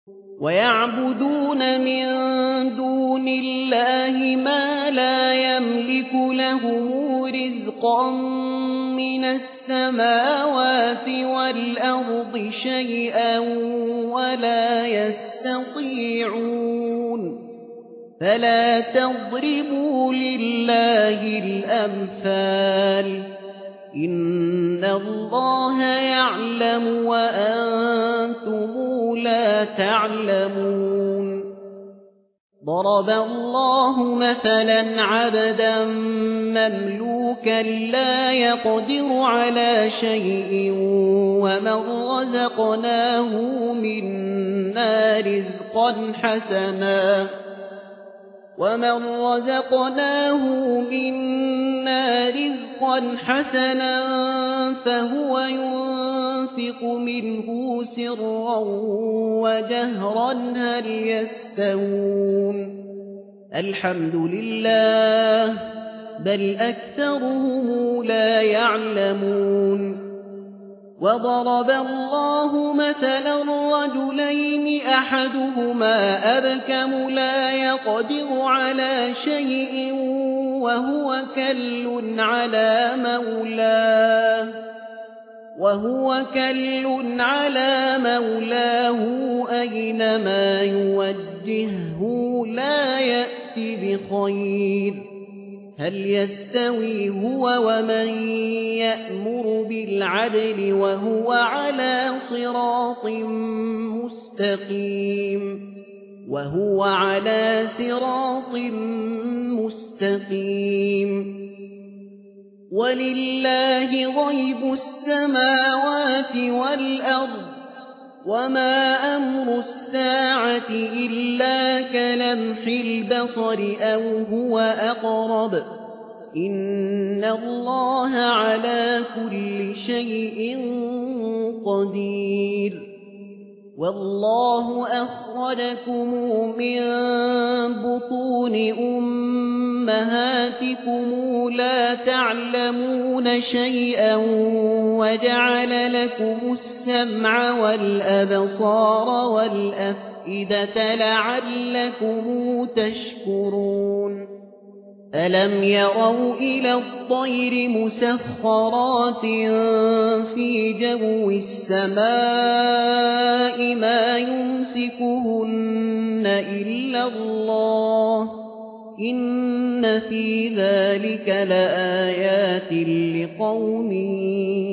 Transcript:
ويعبدون من دون الله ما لا يملك لهم رزقا من السماوات والأرض شيئا ولا يستطيعون فلا تضربوا لله الأمثال إن الله يعلم وأنتم لا تعلمون ضرب الله مثلا عبدا مملوكا لا يقدر على شيء ومن رزقناه منا رزقا حسنا فهو ينفق منه سرا وجهرا هل يستوون الحمد لله بل أكثرهم لا يعلمون وضرب الله مثلا رجلين أحدهما أبكم لا يقدر على شيء وهو كل على مولاه أينما يوجهه لا يأتي بخير هل يستوي هو ومن يأمر بالعدل وهو على صراط مستقيم ولله غيب السماوات والأرض وما أمر الساعة إلا كلمح البصر أو هو أقرب إن الله على كل شيء قدير والله أخرجكم من بطون أمهاتكم لا تعلمون شيئا وجعل لكم السمع والأبصار والأفئدة لعلكم تشكرون ألم يروا إلى الطير مسخرات في جو السماء ما يمسكهن إلا الله إن في ذلك لآيات لقوم